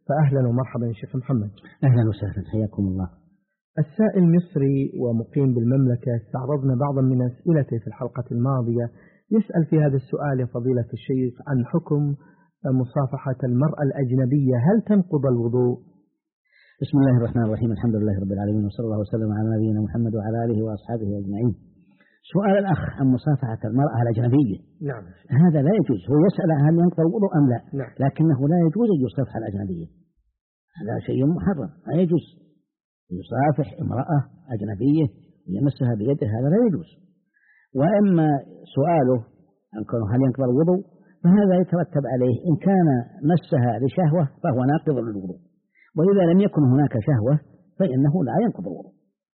فأهلا ومرحبا يا شيخ محمد. أهلا وسهلا، حياكم الله. السائل مصري ومقيم بالمملكة، استعرضنا بعضا من أسئلته في الحلقة الماضية. يسأل في هذا السؤال يا فضيلة الشيخ عن حكم مصافحة المرأة الأجنبية، هل تنقض الوضوء؟ بسم الله الرحمن الرحيم، الحمد لله رب العالمين، وصلى الله وسلم على نبينا محمد وعلى آله وأصحابه أجمعين. سؤال الأخ عن مصافحة المرأة الأجنبية. نعم. هذا لا يجوز. هو يسأل هل ينقض الوضوء أم لا. نعم. لكنه لا يجوز أن يصافح الأجنبية، هذا شيء محرم، لا يجوز يصافح امرأة أجنبية يمسها بيده، هذا لا يجوز. وأما سؤاله عن هل ينقض الوضوء، فهذا يترتب عليه إن كان مسها لشهوة فهو ناقض للوضوء، وإذا لم يكن هناك شهوة فإنه لا ينقض الوضوء.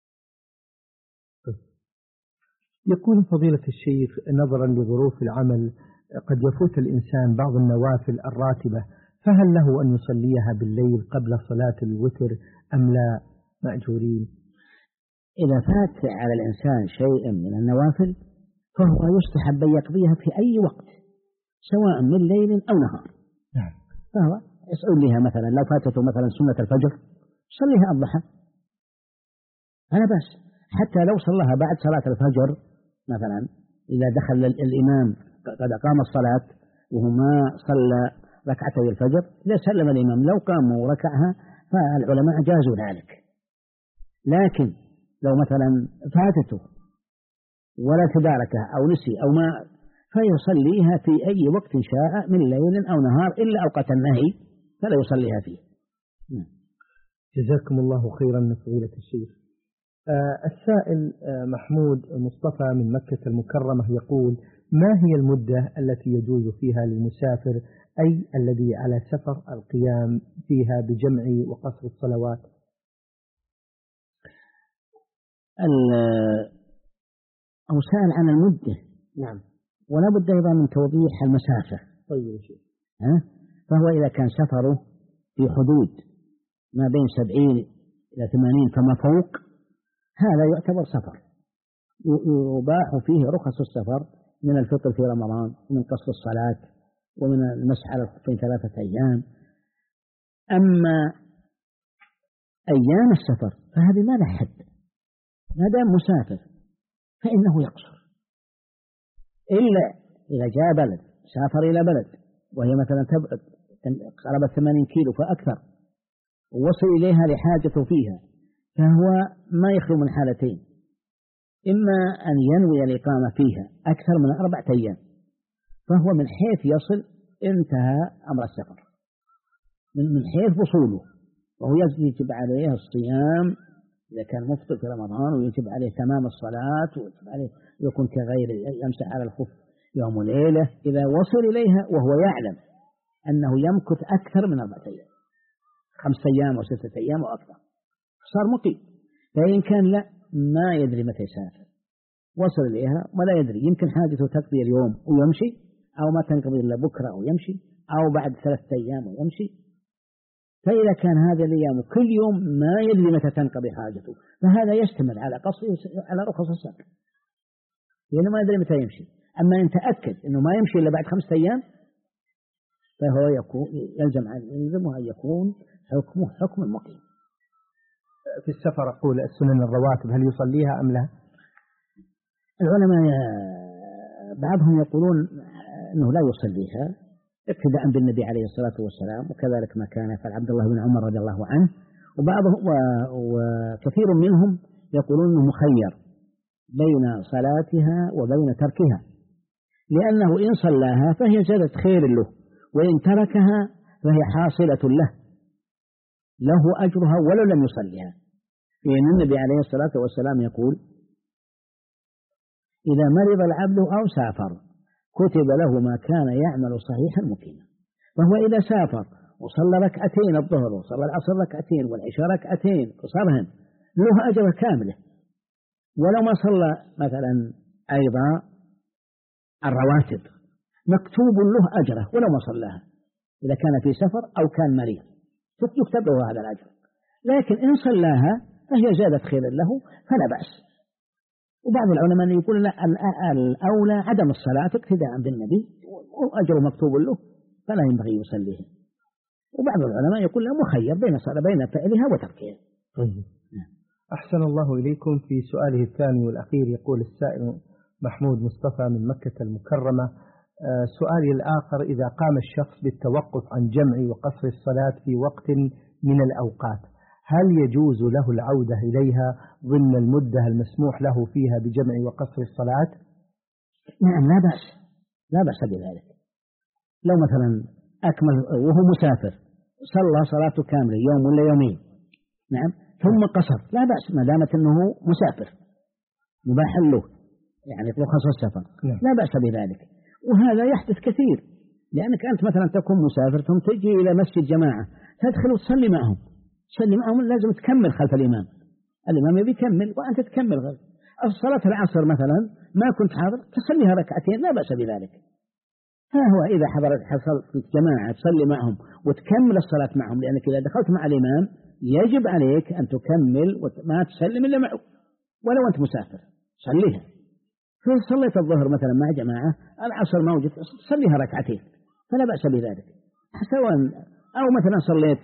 يقول فضيلة الشيخ نظرا لظروف العمل قد يفوت الإنسان بعض النوافل الراتبة، فهل له أن يصليها بالليل قبل صلاة الوتر أم لا مأجورين؟ إذا فات على الإنسان شيء من النوافل فهو يستحب أن يقضيها في أي وقت سواء من ليل أو نهار. نعم. فهو يصليها مثلا لو فاتته مثلا سنة الفجر صليها الضحى، أنا بس حتى لو صلىها بعد صلاة الفجر مثلا، إذا دخل الإمام قد أقام الصلاة وهو ما صلى ركعتي الفجر، إذا سلم الإمام لو قام وركعها فالعلماء جازوا ذلك. لكن لو مثلا فاتته ولا تداركها أو نسي أو ما، فيصليها في أي وقت شاء من ليل أو نهار إلا أوقات النهي فلا يصليها فيه. جزاكم الله خيرا فضيلة الشيخ. السائل محمود مصطفى من مكة المكرمة يقول: ما هي المدة التي يجوز فيها للمسافر أي الذي على سفر القيام فيها بجمع وقصر الصلوات؟ أو سأل عن المدة. نعم. ولا بد أيضا من توضيح المسافة. طيب شيء. فهو إذا كان سفره في حدود ما بين 70 إلى 80 فما فوق، هذا يعتبر سفر، يباح فيه رخص السفر من الفطر في رمضان ومن قصر الصلاة ومن المسح على الخفين 3 أيام. أما أيام السفر فهذه ما لها حد، ما دام مسافر فإنه يقصر، إلا إذا جاء بلد سافر إلى بلد وهي مثلا تبعد قرابة 80 كيلو فأكثر ووصل إليها لحاجته فيها، فهو ما يخلو من حالتين: إما أن ينوي الإقامة فيها أكثر من 4 أيام فهو من حيث يصل انتهى أمر السفر من حيث وصوله، وهو يجب عليه الصيام إذا كان مفطر في رمضان، ويجب عليه تمام الصلاة، ويجب عليه يكون كغير يمسح على الخف يوم وليلة إذا وصل إليها وهو يعلم أنه يمكث أكثر من 4 أيام، 5 أيام و6 أيام وأكثر، صار مقيم. فإن كان لا ما يدري متى يسافر، وصل إليها ولا يدري، يمكن حاجته تقضي اليوم ويمشي، أو ما تنقضي إلا بكرة ويمشي، أو بعد 3 أيام ويمشي. فإذا كان هذا الأيام كل يوم ما يدري متى تنقضي حاجته، فهذا يشتمل على قصره على رخص السفر، لأنه ما يدري متى يمشي. أما إن تأكد أنه ما يمشي إلا بعد 5 أيام فهو يلزمه أن يكون حكمه حكم المقيم. في السفر أقول السنن الرواتب هل يصليها أم لا؟ العلماء بعضهم يقولون أنه لا يصليها ابتداء بالنبي عليه الصلاة والسلام، وكذلك ما كان يفعل عبد الله بن عمر رضي الله عنه، وبعضهم وكثير منهم يقولون أنه مخير بين صلاتها وبين تركها، لأنه إن صلاها فهي زادت خير له، وإن تركها فهي حاصلة له أجرها ولو لم يصليها، لأن النبي عليه الصلاة والسلام يقول: إذا مرض العبد أو سافر كتب له ما كان يعمل صحيحا مقيما. فهو إذا سافر وصلى 2 ركعتين الظهر وصلى العصر 2 ركعتين والعشاء 2 ركعتين قصرهن له أجر كاملة، ولو ما صلى مثلا أيضا الرواتب مكتوب له أجره ولو ما صلاها، إذا كان في سفر أو كان مريض يكتب له هذا الأجر. لكن إن صلاها فهي زادت خيرا له فلا بأس. وبعض العلماء يقول لا، الأولى عدم الصلاة اقتداء بالنبي وأجر مكتوب له فلا ينبغي يصليه. وبعض العلماء يقول لا، مخير بين فعلها وتركها. أحسن الله إليكم. في سؤاله الثاني والأخير يقول السائل محمود مصطفى من مكة المكرمة: سؤالي الآخر: إذا قام الشخص بالتوقف عن جمع وقصر الصلاة في وقت من الأوقات، هل يجوز له العودة إليها ضمن المدة المسموح له فيها بجمع وقصر الصلاة؟ نعم، لا بأس بذلك. لو مثلا أكمل وهو مسافر صلى صلاته كاملة يوم ولا يومين، نعم، ثم قصر، لا بأس ما دامت أنه مسافر مباح له، يعني رخص السفر، لا بأس بذلك. وهذا يحدث كثير، لأنك أنت مثلا تكون مسافر ثم تجي إلى مسجد جماعة تدخل وتصلي معهم، لازم تكمل خلف الإمام يبي يكمل وأنت تكمل غير. الصلاة العصر مثلا ما كنت حاضر تصليها ركعتين، لا بأس بذلك. ها هو إذا حصل في الجماعة تصلي معهم وتكمل الصلاة معهم، لأنك إذا دخلت مع الإمام يجب عليك أن تكمل وما تسلم إلا معه ولو أنت مسافر، صليها. فصليت الظهر مثلا مع جماعة، العصر موجود، صليها ركعتين فلا بأس بذلك. سواء أو مثلا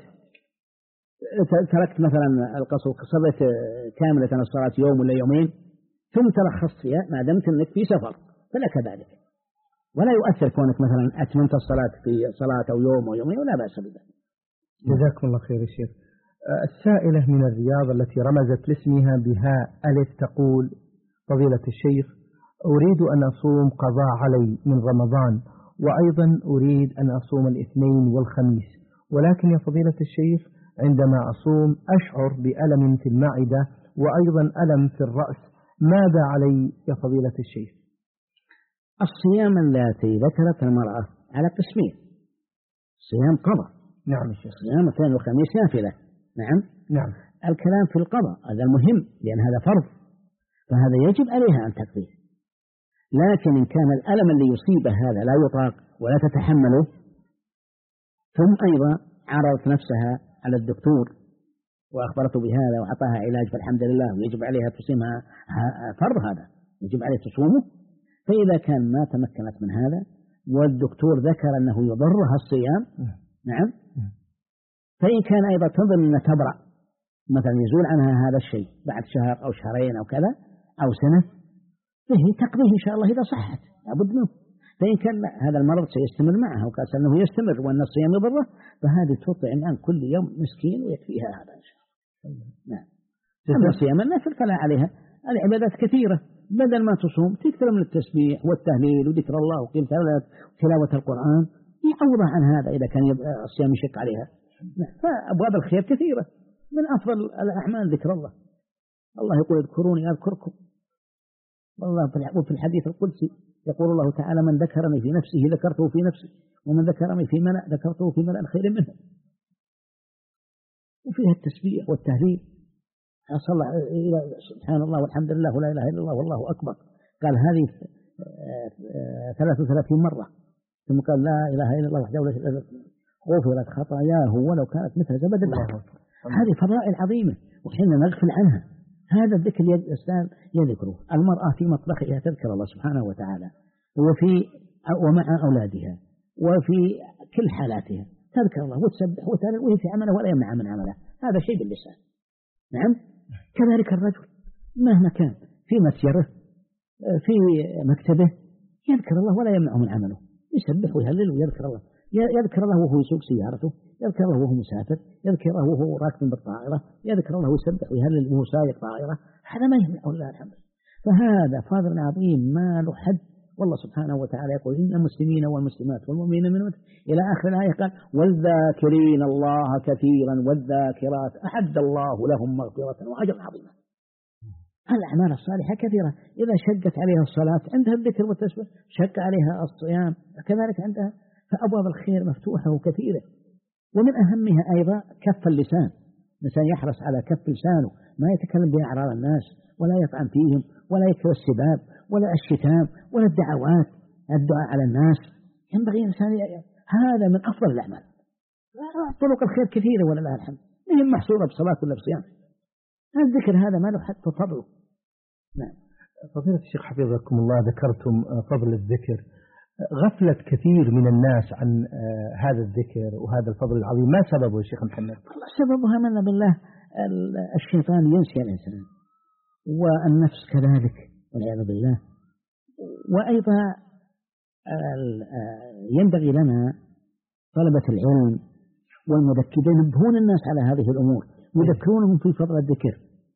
تركت مثلا القصر، صليت كاملة الصلاة يوم ولا يومين ثم ترخصت فيها، ما دمت أنك في سفر فلك ذلك، ولا يؤثر كونك مثلا أتممت الصلاة في صلاة أو يوم أو يومين، ولا بأس بذلك. جزاكم الله خير يا شيخ. السائلة من الرياض التي رمزت لاسمها بهاء ألف تقول: فضيلة الشيخ، أريد أن أصوم قضاء علي من رمضان، وأيضا أريد أن أصوم الاثنين والخميس، ولكن يا فضيلة الشيخ عندما أصوم أشعر بألم في المعدة وأيضا ألم في الرأس، ماذا علي يا فضيلة الشيخ؟ الصيام التي ذكرت المرأة على قسمين: صيام قضاء، نعم الشيخ، صيام اثنين وخميس نافلة، نعم. الكلام في القضاء هذا المهم، لأن هذا فرض، فهذا يجب عليها أن تقضيه. لكن إن كان الألم اللي يصيبه هذا لا يطاق ولا تتحمله، ثم أيضا عرضت نفسها على الدكتور وأخبرته بهذا وأعطاها علاج فالحمد لله، ويجب عليها تصومها، فرض هذا يجب عليها تصومه. فإذا كان ما تمكنت من هذا والدكتور ذكر أنه يضرها الصيام، نعم، فإن كان أيضا تظن أن تبرأ مثلا يزول عنها هذا الشيء بعد شهر أو شهرين أو كذا أو سنة، فهي تقضيه إن شاء الله إذا صحت، لابد منه. فإن كان هذا المرض سيستمر معها وكان أنه يستمر وأن الصيام يضره، فهذه تطعم عن كل يوم مسكين ويكفيها هذا إن شاء الله. نعم. أما صيام النفل فلا عليها، العبادات كثيرة، بدل ما تصوم تكثر من التسبيح والتهليل وذكر الله وتلاوة القرآن، يعوضها عن هذا إذا كان الصيام يشق عليها. فأبواب الخير كثيرة، من أفضل الأعمال ذكر الله. الله يقول: اذكروني أذكركم. والله في الحديث القدسي يقول الله تعالى: من ذكرني في نفسه ذكرته في نفسي، ومن ذكرني في ملأ ذكرته في ملأ خير منه. وفيها التسبيح والتهليل، صلى سبحان الله والحمد لله ولا إله إلا الله والله أكبر، قال هذه 33 مرة، ثم قال لا إله إلا الله وحده لا شريك له غفرت خطاياه ولو كانت مثل زبد البحر. هذه فضائل عظيمة، وحين نغفل عنها هذا الذكر يذكره. المرأة في مطبخها تذكر الله سبحانه وتعالى، ومع أولادها وفي كل حالاتها تذكر الله وتسبح وتهلل، وهي في عمله ولا يمنع من عمله، هذا شيء باللسان. نعم. كذلك الرجل مهما كان في متجره في مكتبه يذكر الله ولا يمنعه من عمله، يسبح ويهلل ويذكر الله، يذكر الله وهو يسوق سيارته، يذكر الله وهو مسافر، يذكر الله وهو راكب بالطائرة، يذكر الله ويسبح ويهلل وهو سايق طائرة، هذا ما يمنعه الله الحمد. فهذا فضل عظيم ما له حد. والله سبحانه وتعالى يقول: إن المسلمين والمسلمات والمؤمنين من إلى آخر الآية، قال: والذاكرين الله كثيرا والذاكرات أعد الله لهم مغفرة وأجرا عظيما. الأعمال الصالحة كثيرة، إذا شقت عليها الصلاة عندها الذكر والتسبيح، شق عليها الصيام كذلك عندها، فأبواب الخير مفتوحة وكثيرة. ومن أهمها أيضا كف اللسان، الإنسان يحرص على كف لسانه، ما يتكلم بأعراض الناس ولا يطعن فيهم ولا يكثر السباب ولا الشتام ولا الدعوات، الدعاء على الناس. ينبغي الإنسان هذا من أفضل الأعمال. طرق الخير كثيرة ولله الحمد، ما هي محصورة بصلاة ولا بصيام. الذكر هذا ما له حد فضله. نعم. فضيلة الشيخ حفظكم الله، ذكرتم فضل الذكر. غفلة كثير من الناس عن هذا الذكر وهذا الفضل العظيم، ما سببه يا شيخ محمد؟ سببها من بالله الشيطان ينسي الإنسان، والنفس كذلك والعياذ بالله. وأيضا ينبغي لنا طلبة العلم والمذكرين ينبهون الناس على هذه الأمور، يذكرونهم في فضل الذكر.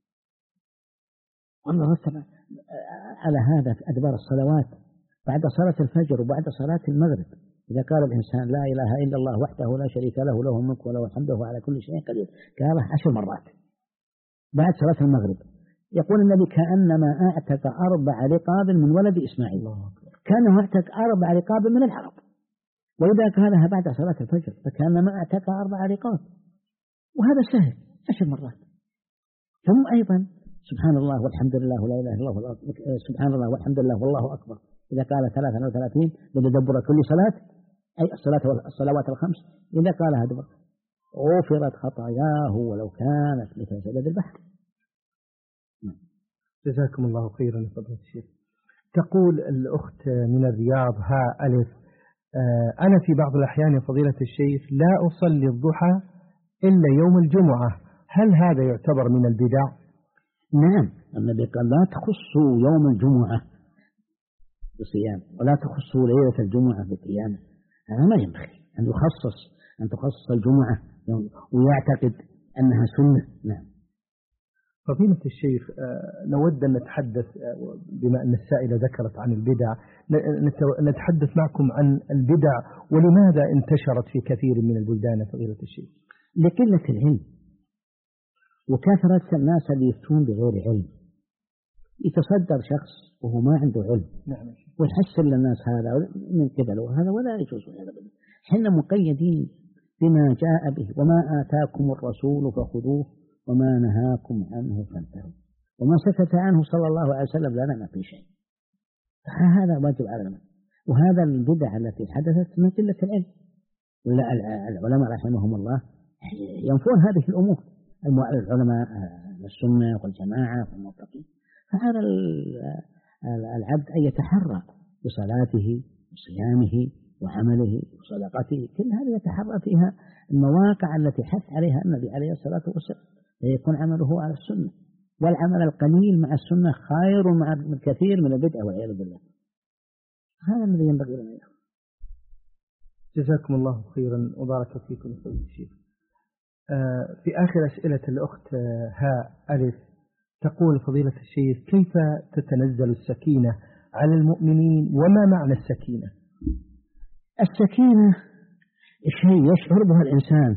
والله رتب على هذا في أدبار الصلوات بعد صلاة الفجر وبعد صلاة المغرب، إذا قال الإنسان لا إله إلا الله وحده لا شريك له له الملك وله الحمد وهو على كل شيء قدير قاله 10 مرات بعد صلاة المغرب. يقول النبي كأنما أعتق 4 رقاب من ولد إسماعيل، كأنه أعتق 4 رقاب من العرب. وإذا قالها بعد صلاة الفجر فكأنما أعتق 4 رقاب، وهذا سهل 10 مرات. ثم أيضا سبحان الله والحمد لله ولا إله إلا الله، سبحان الله والحمد لله والله أكبر، إذا قال 33 بتدبر كل صلاة، أي الصلوات الخمس، إذا قالها دبر غفرت خطاياه ولو كانت مثل زبد البحر. جزاكم الله خيرا يا فضيلة الشيخ. تقول الأخت من الرياض ها ألف: أنا في بعض الأحيان يا فضيلة الشيخ لا أصلي الضحى إلا يوم الجمعة، هل هذا يعتبر من البدع؟ نعم، النبي قال لا تخصوا يوم الجمعة بصيام ولا تخصوا ليلة الجمعة بقيام. هذا ما ينبغي أن تخصص الجمعة ويعتقد أنها سنة. نعم. فضيلة الشيخ، نود أن نتحدث بما أن السائلة ذكرت عن البدع، نتحدث معكم عن البدع ولماذا انتشرت في كثير من البلدان فضيلة الشيخ؟ لقلة العلم وكثرة الناس اللي يفتون بغير علم. يتصدر شخص وهو ما عنده علم ويحسن للناس هذا من قبله وهذا ولا يجوز. حنا مقيدين بما جاء به، وما آتاكم الرسول فخذوه وما نهاكم عنه فانتهوا، وما سكت عنه صلى الله عليه وسلم لنا ما في شيء. هذا واجب علينا. وهذا البدع التي حدثت من قلة العلم، ولا العلماء رحمهم الله ينفون هذه الأمور، العلماء السنة والجماعة والمتقين. فهذا العبد أن يتحرى بصلاته وصيامه وعمله وصدقته، كل هذه يتحرى فيها المواقع التي حث عليها النبي عليه الصلاة والسلام، ليكون عمله على السنة. والعمل القليل مع السنة خير مع الكثير من البدع والعياذ بالله. هذا الذي ينبغي لنا. جزاكم الله خيرا وبارك فيكم فضيلة الشيخ. في آخر أسئلة الأخت ها ألف تقول فضيلة الشيخ: كيف تتنزل السكينة على المؤمنين وما معنى السكينة؟ السكينة شيء يشعر به الإنسان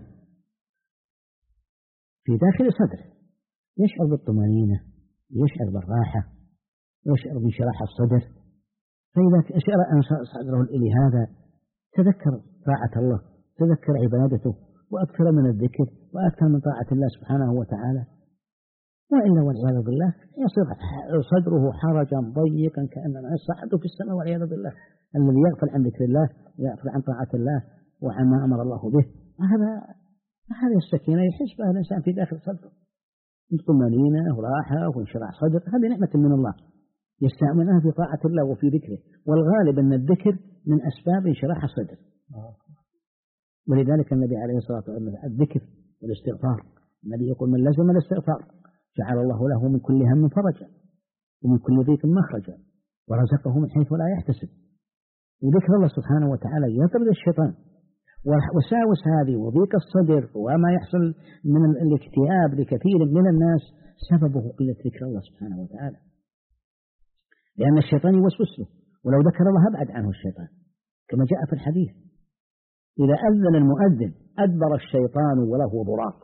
في داخل صدره، يشعر بالطمأنينة، يشعر بالراحة، يشعر بانشراح الصدر. فإذا أشعر أن صدره إلى هذا تذكر طاعة الله، تذكر عبادته، وأكثر من الذكر وأكثر من طاعة الله سبحانه وتعالى. وإلا والعياذ بالله يصير صدره حرجا ضيقا كأنما يصعد في السماء والعياذ بالله. الذي يغفل عن ذكر الله ويغفل عن طاعة الله وعن ما أمر الله به، هذه السكينة يحس بها الإنسان في داخل صدره، طمأنينة وراحة وانشراح صدر. هذه نعمة من الله يستعملها في طاعة الله وفي ذكره، والغالب أن الذكر من أسباب انشراح الصدر. ولذلك النبي عليه الصلاة والسلام الذكر والاستغفار، النبي يقول: من لزم الاستغفار جعل الله له من كل هم فرجا ومن كل ضيق مخرجا ورزقه من حيث لا يحتسب. وذكر الله سبحانه وتعالى يطرد الشيطان وساوس هذه وضيق الصدر وما يحصل من الاكتئاب لكثير من الناس سببه قلة ذكر الله سبحانه وتعالى، لأن الشيطان يوسوس له، ولو ذكر الله أبعد عنه الشيطان، كما جاء في الحديث: إذا أذن المؤذن أدبر الشيطان وله ضراط.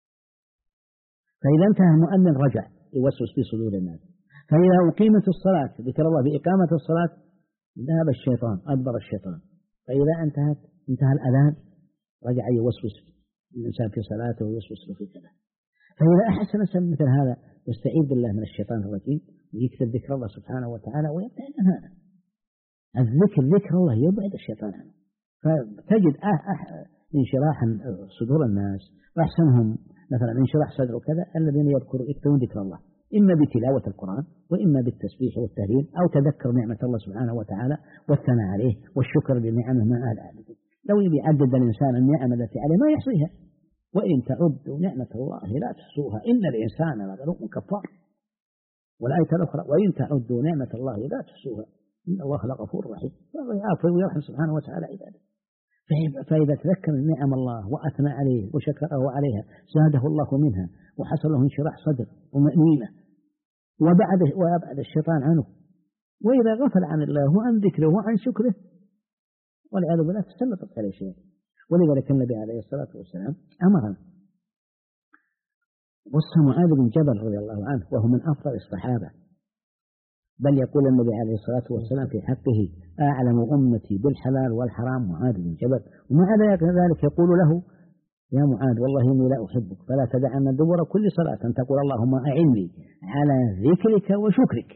فإذا انتهى المؤذن رجع يوسوس في صدور الناس. فإذا أقيمت الصلاة ذكر الله بإقامة الصلاة ذهب الشيطان، أدبر الشيطان. فإذا انتهى الأذان رجع يوسوس الإنسان في صلاته ويوسوس له في كذا. فإذا أحسن مثل هذا يستعيذ بالله من الشيطان الرجيم ويكثر ذكر الله سبحانه وتعالى ويبتعد عن هذا. ذكر الله يبعد الشيطان عنه. فتجد انشراحا صدور الناس، وأحسنهم مثلا انشراح صدر كذا الذين يكثرون ذكر الله، إما بتلاوة القرآن وإما بالتسبيح والتهليل أو تذكر نعمة الله سبحانه وتعالى والثناء عليه والشكر لنعمه ما آل. لو يبي يعدد الإنسان النعم التي عليه ما يحصيها، وإن تعدوا نعمة الله لا تحصوها إن الإنسان لظلوم كفار. والآية الأخرى وإن تعدوا نعمة الله لا تحصوها إن الله لغفور رحيم. فالله يعفو ويرحم سبحانه وتعالى عباده. فإذا تذكر نعم الله وأثنى عليه وشكره عليها زاده الله منها وحصل له انشراح صدر ومأنينة وأبعد الشيطان عنه. وإذا غفل عن الله وعن ذكره وعن شكره والعياذ بالله تسلطت عليه شيء. ولذلك النبي عليه الصلاة والسلام أمرنا. وصى معاذ بن جبل رضي الله عنه وهو من أفضل الصحابة، بل يقول النبي عليه الصلاة والسلام في حقه أعلم أمتي بالحلال والحرام معاذ بن جبل. ومع ذلك يقول له يا معاذ والله إني لا أحبك فلا تدعن دبر كل صلاة أن تقول اللهم أعني على ذكرك وشكرك.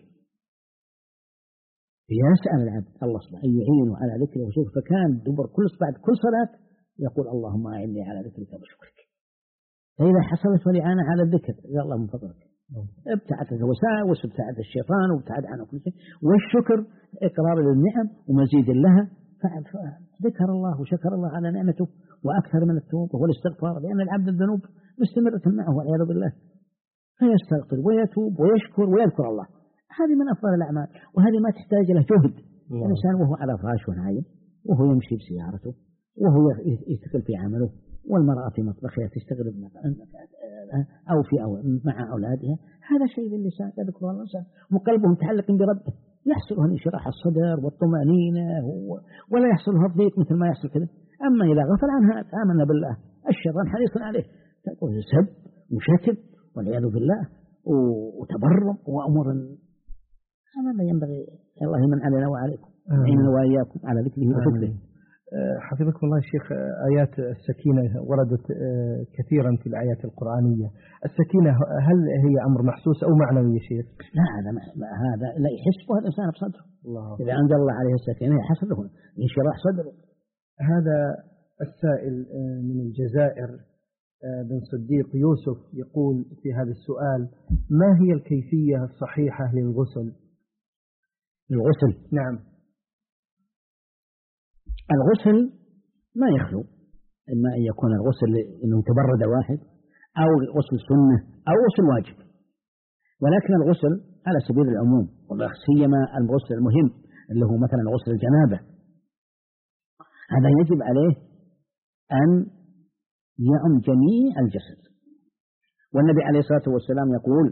يسأل العبد الله سبحانه أن يعينه على ذكره وشكرك، فكان دبر بعد كل صلاة يقول اللهم أعني على ذكرك وشكرك. فإذا حصلت والإعانة على الذكر يا الله من فضلك ابتعدت الوساوس وابتعد الشيطان وابتعد عنه كل شيء. والشكر إقرار للنعم ومزيد لها، فذكر الله وشكر الله على نعمته وأكثر من التوبة والاستغفار، لأن العبد الذنوب مستمرة معه والعياذ بالله، فيستغفر ويتوب ويشكر ويذكر الله. هذه من أفضل الأعمال، وهذه ما تحتاج له جهد. الإنسان وهو على فراش ونايم وهو يمشي بسيارته وهو يستقل في عمله، والمرأة في مطبخها تشتغل أو مع أولادها، هذا شيء للسان يذكر الله وقلبه متعلق بربه، يحصل له انشراح الصدر والطمأنينة ولا يحصل له الضيق مثل ما يحصل كذا. أما إذا غفل عنها آمنا بالله الشيطان حريص عليه، تقول سب وشتم والعياذ بالله وتبرم وأمور. هذا لا ينبغي. الله يمن علينا وعليكم وعيننا وإياكم على ذكره وشكره. حفظكم الله شيخ. آيات السكينة وردت كثيرا في الآيات القرآنية. السكينة هل هي أمر محسوس أو معنوي يا شيخ؟ لا، هذا لا يحسبه الإنسان بصدره. إذا أنزل الله عليه السكينة يحصل له انشراح صدره. هذا السائل من الجزائر بن صديق يوسف يقول في هذا السؤال: ما هي الكيفية الصحيحة للغسل؟ نعم. الغسل ما يخلو، إما أن يكون الغسل إنه تبرد واحد أو غسل سنة أو غسل واجب، ولكن الغسل على سبيل العموم، سيما الغسل المهم اللي هو مثلا غسل الجنابة، هذا يجب عليه أن يعم جميع الجسد. والنبي عليه الصلاة والسلام يقول: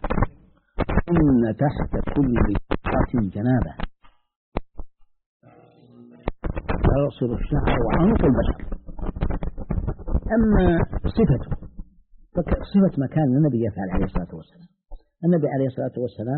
إن تحت كل قطعة جنابة يغسل الشعر وعنق البشر. أما صفته صفة مكان النبي يفعل عليه الصلاة والسلام. النبي عليه الصلاة والسلام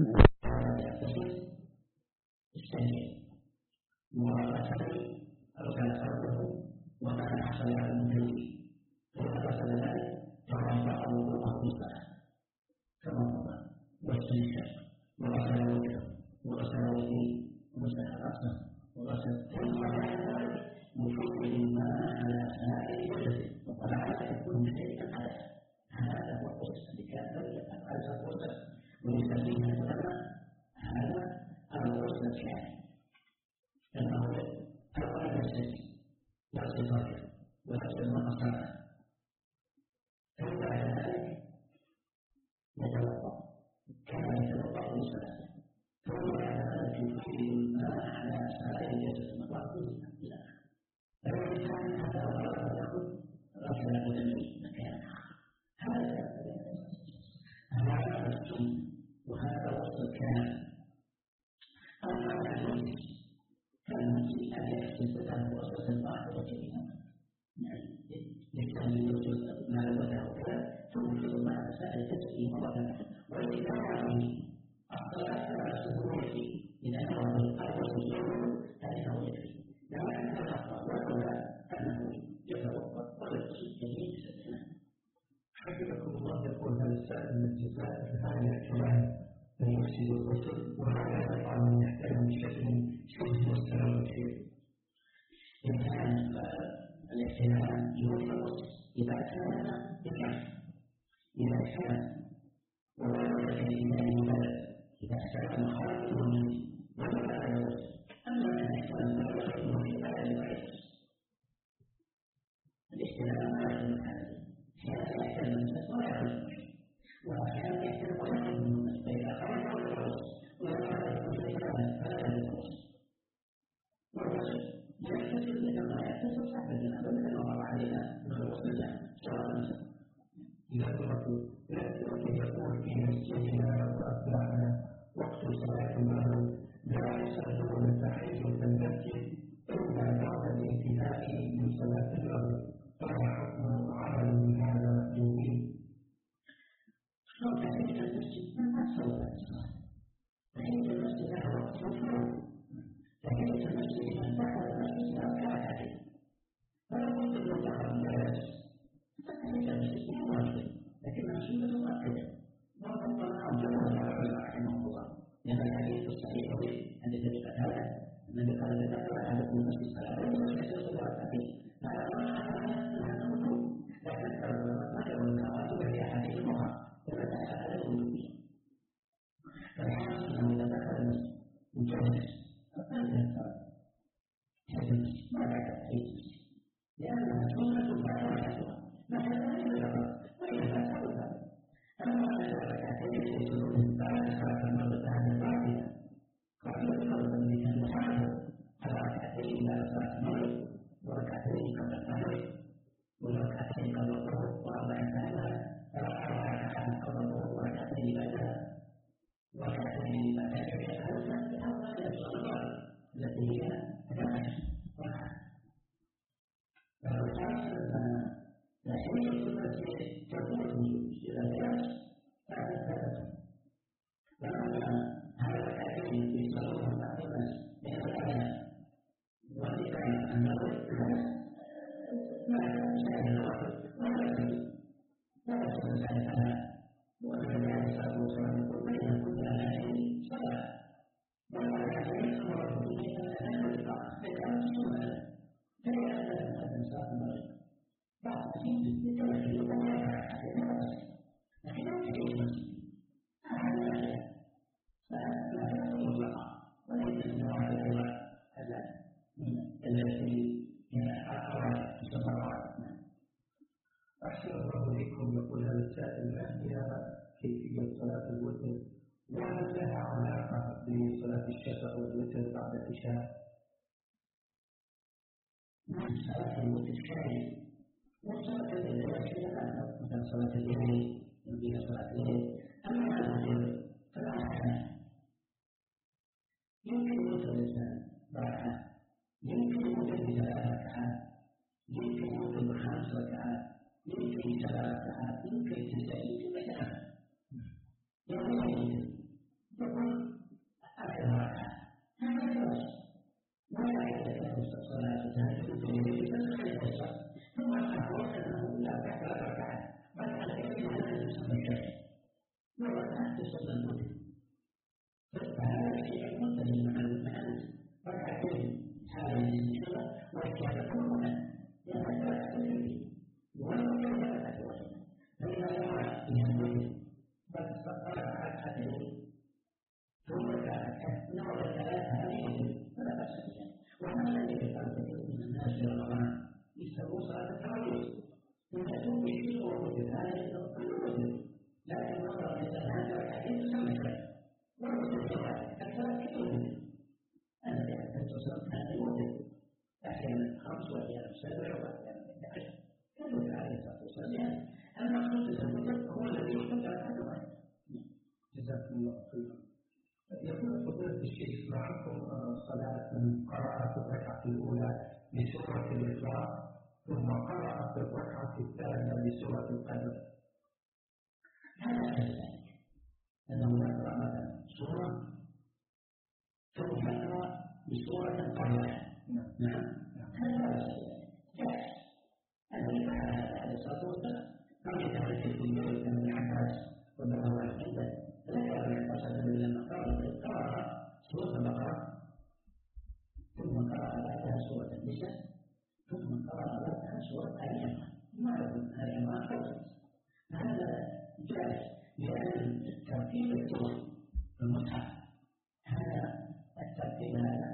إذا كان كيفية صلاة الوتر وهل لها علاقة بصلاة الشفع والوتر بعد العشاء؟ صلاة الوتر شيء وصلاة الليل مثل صلاة الليل يمكن صلاة الليل أما الوتر فلا حاجة يمكن الوتر الإنسان ركعة يمكن الوتر بثلاث ركعات يمكن الوتر بخمس ركعات يمكن 7 ركعات يمكن 9 يمكن مثلا يقول أكثر ركعة هذا الوجه ولا يتكلم صلاة التهجد في الليل فخير الصلاة ثم أقول أنه لا تحت ركعة بل على هذا يسمى الشيء وركعة تصلى الوتر فهذا الشيء منتهي مع المعنى ركعتين هذا الشيء وكان كلها يحتاج ركعتين ولو كان ركعة واحدة فإذا وقع في الوتر بل استقر ركعتين ثم ركعة نوع ثلاثة هذه فلا بأس بها وهذا الذي يفعل كثير من الناس في رمضان يستووا صلاة التراويح ينتهون به ووتر هذا يستوى الوتر لكن نظرا لهذا ركعتين تسمى شيء والوتر كذلك أكثر كثير أنا يحتاج تصل هذا الوتر أحيانا 5 وأحيانا 7 وأحيانا 11 كالوتر عليه الصلاة والسلام المقصود بالوتر هو الذي يحتاج ركعة واحدة. جزاكم الله خيرا. يقول فضيلة الشيخ معكم صلاة قرأت الركعة الأولى بسورة الإخلاص ثم قرأت الركعة الثانية بسورة القدر. هذا كذلك أنه يقرأ مثلا سورة ثم يقرأ بسورة قبلها. نعم هذا جائز. النبي عليه الصلاة والسلام كان يتحدث في ذلك ابن عباس رضي الله عنه ذكر النبي لما قرأ سورة البقرة ثم قرأ بعدها سورة النساء ثم قرأ بعدها سورة آل عمران ما لكم آل عمران فوزت هذا جائز لأن الترتيب ترتيب السور في المصحف هذا الترتيب هذا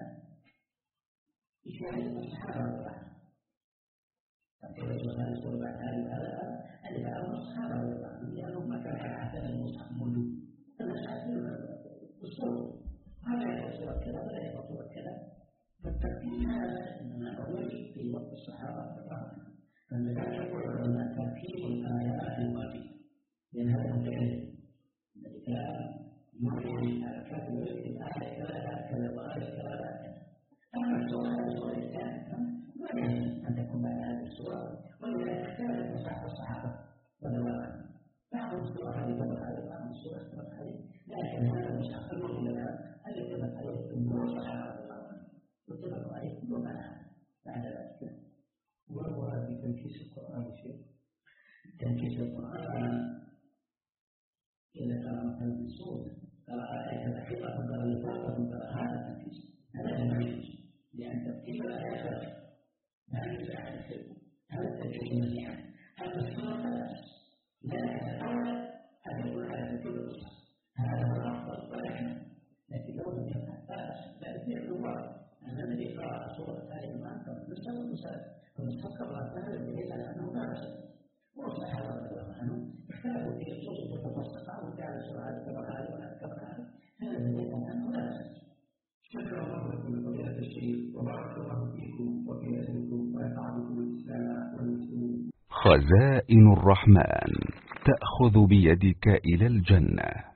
يشاهد الصحابة والله ترتيب السور بعد هذا الإمام الصحابة والله لأنهم ما كان حتى المصحف موجود فالناس السور هذا يتصور كذا ولا يتصور كذا فالترتيب هذا إنما أول في وقت الصحابة والله فلذلك يقول أن ترتيب الآيات الواجب لأن هذا الفعل الذي كان يؤمن على كاتب الآية كذا كذا وآية كذا أما السورة الثانية ما يجب أن تكون بعد هذه السورة ولذلك اختلف مصحف الصحابة والرواية بعض السور هذه تمر عليه بعض السور تمر عليه لكن هذا المصحف المؤمن لنا الذي تمر عليه جمهور الصحابة واتفقوا عليه كلهم بعد ذلك. وهو في تنكيس القرآن شيء تنكيس القرآن إذا قرأ مثلا في السورة قرأ آية الحقيقة فقرأ الفاتحة فقرأ هذا التنكيس هذا لا يجوز لأن ترتيب الآيات لا يجوز أحد السلم هذا التنكيس نصيحة هذا السورة ثلاث لا يتحول هذا يقول على ترتيب المصحف هذا هو الأفضل ولكن لو لم يفعل لا يفعل الواقع أن الذي قرأ سورة آل عمران فمسلم المسلم فمسحق الله تعالى يدل على أنه لا بأس والصحابة رضي الله عنهم اختلفوا في النصوص المتفصلة وجعل سورة كبر هذا ولا كبر هذا هذا يدل على أنه لا بأس. شكر الله لكم فضيلة الشيخ وبارك الله فيكم وفي أهلكم ونفع بكم الإسلام والمسلمين. خزائن الرحمن تأخذ بيدك إلى الجنة.